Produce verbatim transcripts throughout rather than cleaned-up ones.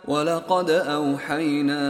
ولقد أوحينا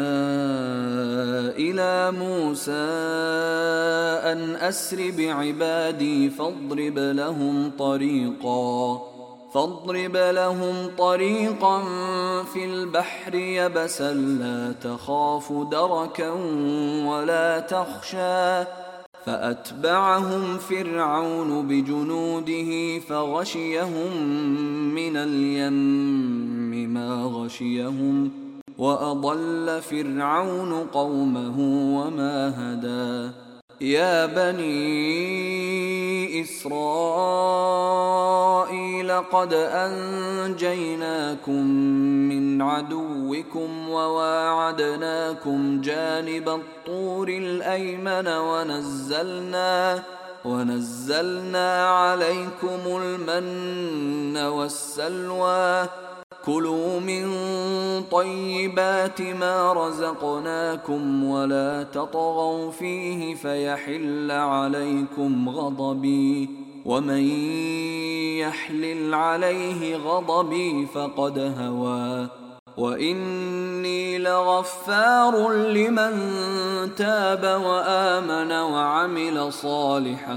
إلى موسى أن أسر بعبادي فاضرب لهم طريقا فاضرب لهم طريقا في البحر يبسا لا تخاف دركا ولا تخشى فأتبعهم فرعون بجنوده فغشيهم من اليم ما غشيهم وأضل فرعون قومه وما هدى يا بني إسرائيل قد أنجيناكم من عدوكم وواعدناكم جانب الطور الأيمن ونزلنا ونزلنا عليكم المن والسلوى كلوا من طيبات ما رزقناكم ولا تطغوا فيه فيحل عليكم غضبي ومن يحلل عليه غضبي فقد هوى وإني لغفار لمن تاب وآمن وعمل صالحا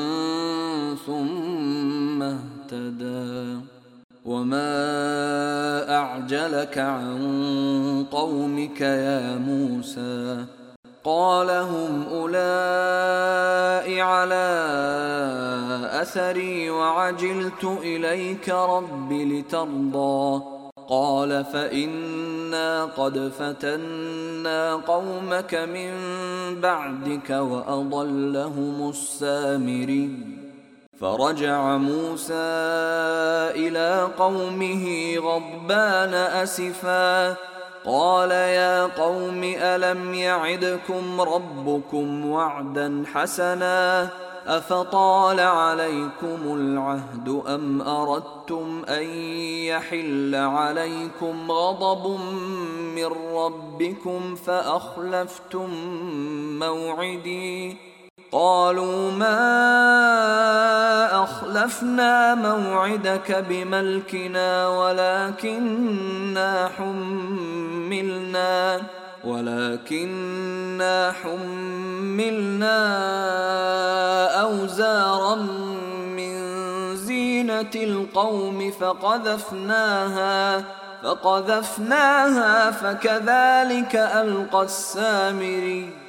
ثم اهتدى وما أعجلك عن قومك يا موسى قال هم أولئك على أثري وعجلت إليك رب لترضى قال فإنا قد فتنا قومك من بعدك وأضلهم السامري فرجع موسى إلى قومه غضبان أسفا قال يا قوم ألم يعدكم ربكم وعدا حسنا أفطال عليكم العهد أم أردتم أن يحل عليكم غضب من ربكم فأخلفتم موعدي قالوا ما أخلفنا موعدك بملكنا ولكننا حملنا ولكننا حملنا أوزارا من زينة القوم فقذفناها فقذفناها فكذلك ألقى السامري